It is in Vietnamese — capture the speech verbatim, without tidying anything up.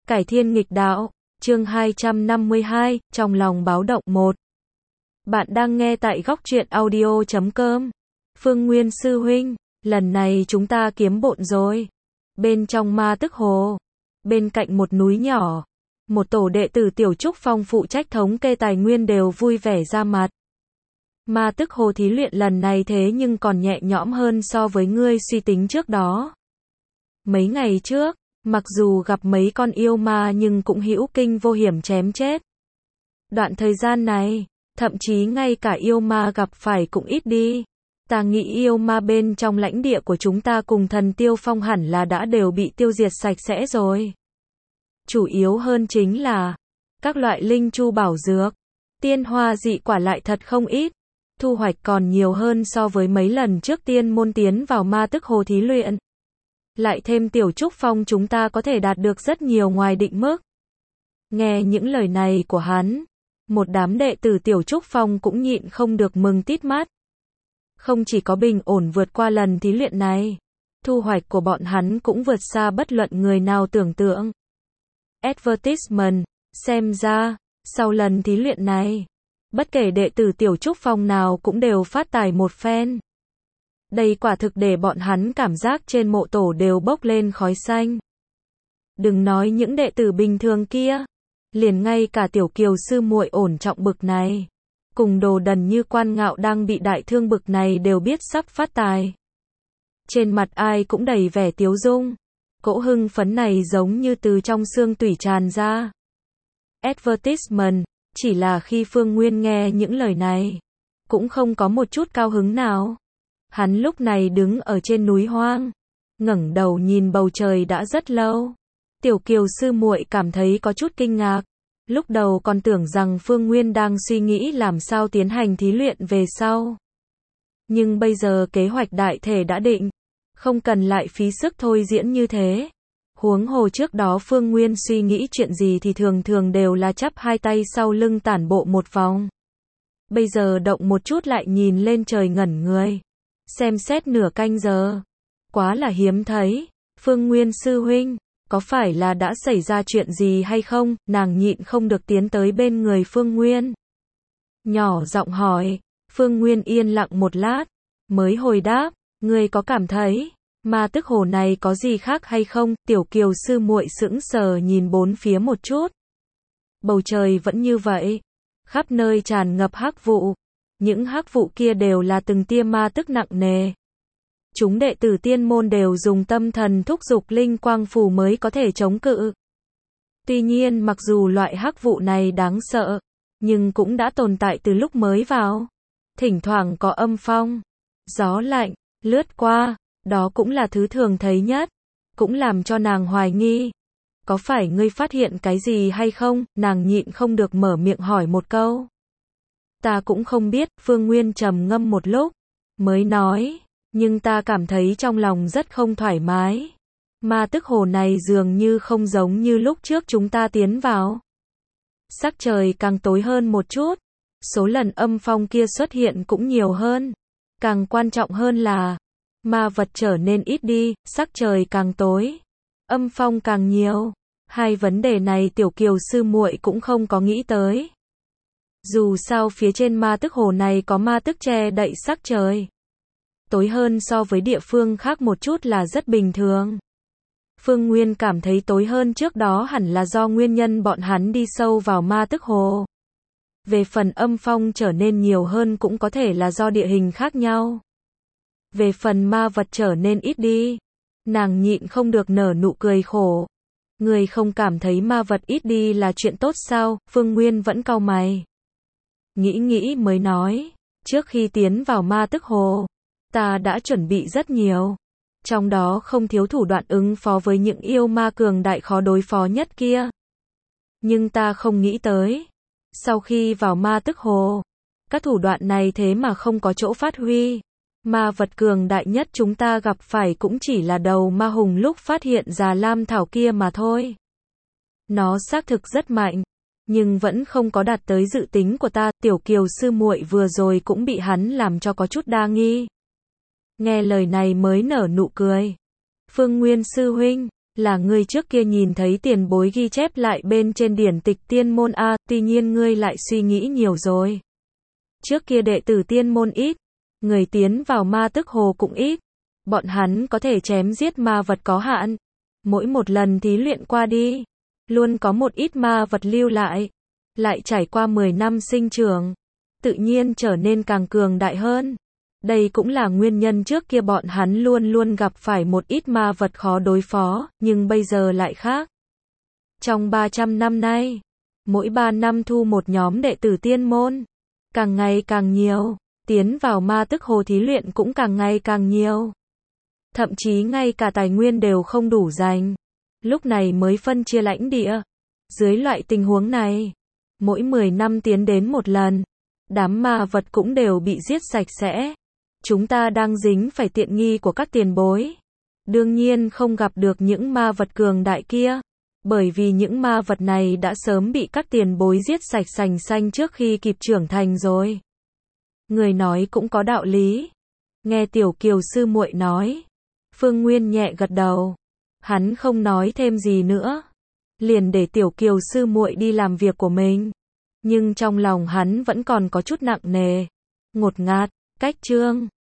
Cải thiên nghịch đạo, chương hai trăm năm mươi hai, trong lòng báo động một. Bạn đang nghe tại góc truyện audio chấm com. Phương Nguyên sư huynh, lần này chúng ta kiếm bộn rồi. Bên trong Ma Tức Hồ, bên cạnh một núi nhỏ, một tổ đệ tử Tiểu Trúc Phong phụ trách thống kê tài nguyên đều vui vẻ ra mặt. Ma Tức Hồ thí luyện lần này thế nhưng còn nhẹ nhõm hơn so với ngươi suy tính trước đó. Mấy ngày trước, mặc dù gặp mấy con yêu ma nhưng cũng hữu kinh vô hiểm chém chết. Đoạn thời gian này, thậm chí ngay cả yêu ma gặp phải cũng ít đi. Ta nghĩ yêu ma bên trong lãnh địa của chúng ta cùng Thần Tiêu Phong hẳn là đã đều bị tiêu diệt sạch sẽ rồi. Chủ yếu hơn chính là các loại linh chu bảo dược, tiên hoa dị quả lại thật không ít. Thu hoạch còn nhiều hơn so với mấy lần trước tiên môn tiến vào Ma Tức Hồ thí luyện. Lại thêm Tiểu Trúc Phong chúng ta có thể đạt được rất nhiều ngoài định mức. Nghe những lời này của hắn, một đám đệ tử Tiểu Trúc Phong cũng nhịn không được mừng tít mắt. Không chỉ có bình ổn vượt qua lần thí luyện này, thu hoạch của bọn hắn cũng vượt xa bất luận người nào tưởng tượng. Advertisement, xem ra, sau lần thí luyện này, bất kể đệ tử Tiểu Trúc Phong nào cũng đều phát tài một phen. Đây quả thực để bọn hắn cảm giác trên mộ tổ đều bốc lên khói xanh. Đừng nói những đệ tử bình thường kia, liền ngay cả Tiểu Kiều sư muội ổn trọng bực này, cùng Đồ Đần như Quan Ngạo đang bị đại thương bực này đều biết sắp phát tài. Trên mặt ai cũng đầy vẻ tiếu dung, cỗ hưng phấn này giống như từ trong xương tủy tràn ra. Advertisement, chỉ là khi Phương Nguyên nghe những lời này, cũng không có một chút cao hứng nào. Hắn lúc này đứng ở trên núi hoang, ngẩng đầu nhìn bầu trời đã rất lâu. Tiểu Kiều sư muội cảm thấy có chút kinh ngạc. Lúc đầu còn tưởng rằng Phương Nguyên đang suy nghĩ làm sao tiến hành thí luyện về sau. Nhưng bây giờ kế hoạch đại thể đã định, không cần lại phí sức thôi diễn như thế. Huống hồ trước đó Phương Nguyên suy nghĩ chuyện gì thì thường thường đều là chắp hai tay sau lưng tản bộ một vòng. Bây giờ động một chút lại nhìn lên trời ngẩn người. Xem xét nửa canh giờ. Quá là hiếm thấy. Phương Nguyên sư huynh, có phải là đã xảy ra chuyện gì hay không? Nàng nhịn không được tiến tới bên người Phương Nguyên. Nhỏ giọng hỏi. Phương Nguyên yên lặng một lát, mới hồi đáp, ngươi có cảm thấy Ma Tức Hồ này có gì khác hay không? Tiểu Kiều sư muội sững sờ nhìn bốn phía một chút. Bầu trời vẫn như vậy, khắp nơi tràn ngập hắc vụ. Những hắc vụ kia đều là từng tia ma tức nặng nề. Chúng đệ tử tiên môn đều dùng tâm thần thúc giục linh quang phù mới có thể chống cự. Tuy nhiên mặc dù loại hắc vụ này đáng sợ, nhưng cũng đã tồn tại từ lúc mới vào. Thỉnh thoảng có âm phong, gió lạnh, lướt qua, đó cũng là thứ thường thấy nhất. Cũng làm cho nàng hoài nghi. Có phải ngươi phát hiện cái gì hay không? Nàng nhịn không được mở miệng hỏi một câu. Ta cũng không biết, Phương Nguyên trầm ngâm một lúc, mới nói, nhưng ta cảm thấy trong lòng rất không thoải mái. Ma Tức Hồ này dường như không giống như lúc trước chúng ta tiến vào. Sắc trời càng tối hơn một chút, số lần âm phong kia xuất hiện cũng nhiều hơn. Càng quan trọng hơn là, ma vật trở nên ít đi, sắc trời càng tối, âm phong càng nhiều. Hai vấn đề này Tiểu Kiều sư muội cũng không có nghĩ tới. Dù sao phía trên Ma Tức Hồ này có ma tức che đậy sắc trời. Tối hơn so với địa phương khác một chút là rất bình thường. Phương Nguyên cảm thấy tối hơn trước đó hẳn là do nguyên nhân bọn hắn đi sâu vào Ma Tức Hồ. Về phần âm phong trở nên nhiều hơn cũng có thể là do địa hình khác nhau. Về phần ma vật trở nên ít đi, nàng nhịn không được nở nụ cười khổ. Người không cảm thấy ma vật ít đi là chuyện tốt sao? Phương Nguyên vẫn cau mày. Nghĩ nghĩ mới nói, trước khi tiến vào Ma Tức Hồ, ta đã chuẩn bị rất nhiều. Trong đó không thiếu thủ đoạn ứng phó với những yêu ma cường đại khó đối phó nhất kia. Nhưng ta không nghĩ tới, sau khi vào Ma Tức Hồ, các thủ đoạn này thế mà không có chỗ phát huy. Ma vật cường đại nhất chúng ta gặp phải cũng chỉ là đầu ma hùng lúc phát hiện ra lam thảo kia mà thôi. Nó xác thực rất mạnh, nhưng vẫn không có đạt tới dự tính của ta. Tiểu Kiều sư muội vừa rồi cũng bị hắn làm cho có chút đa nghi. Nghe lời này mới nở nụ cười. Phương Nguyên sư huynh, Là ngươi trước kia nhìn thấy tiền bối ghi chép lại bên trên điển tịch tiên môn a, tuy nhiên ngươi lại suy nghĩ nhiều rồi. Trước kia đệ tử tiên môn ít, người tiến vào ma tức hồ cũng ít, bọn hắn có thể chém giết ma vật có hạn. Mỗi một lần thí luyện qua đi, luôn có một ít ma vật lưu lại, lại trải qua mười năm sinh trưởng, tự nhiên trở nên càng cường đại hơn. Đây cũng là nguyên nhân trước kia bọn hắn luôn luôn gặp phải một ít ma vật khó đối phó, nhưng bây giờ lại khác. Trong ba trăm năm nay, mỗi ba năm thu một nhóm đệ tử tiên môn, càng ngày càng nhiều, tiến vào ma tức hồ thí luyện cũng càng ngày càng nhiều. Thậm chí ngay cả tài nguyên đều không đủ dành, lúc này mới phân chia lãnh địa. Dưới loại tình huống này, mỗi mười năm tiến đến một lần, đám ma vật cũng đều bị giết sạch sẽ. Chúng ta đang dính phải tiện nghi của các tiền bối. Đương nhiên không gặp được những ma vật cường đại kia, bởi vì những ma vật này đã sớm bị các tiền bối giết sạch sành xanh trước khi kịp trưởng thành rồi. Người nói cũng có đạo lý. Nghe Tiểu Kiều sư muội nói, Phương Nguyên nhẹ gật đầu. Hắn không nói thêm gì nữa, liền để Tiểu Kiều sư muội đi làm việc của mình. Nhưng trong lòng hắn vẫn còn có chút nặng nề, ngột ngạt. Cách chương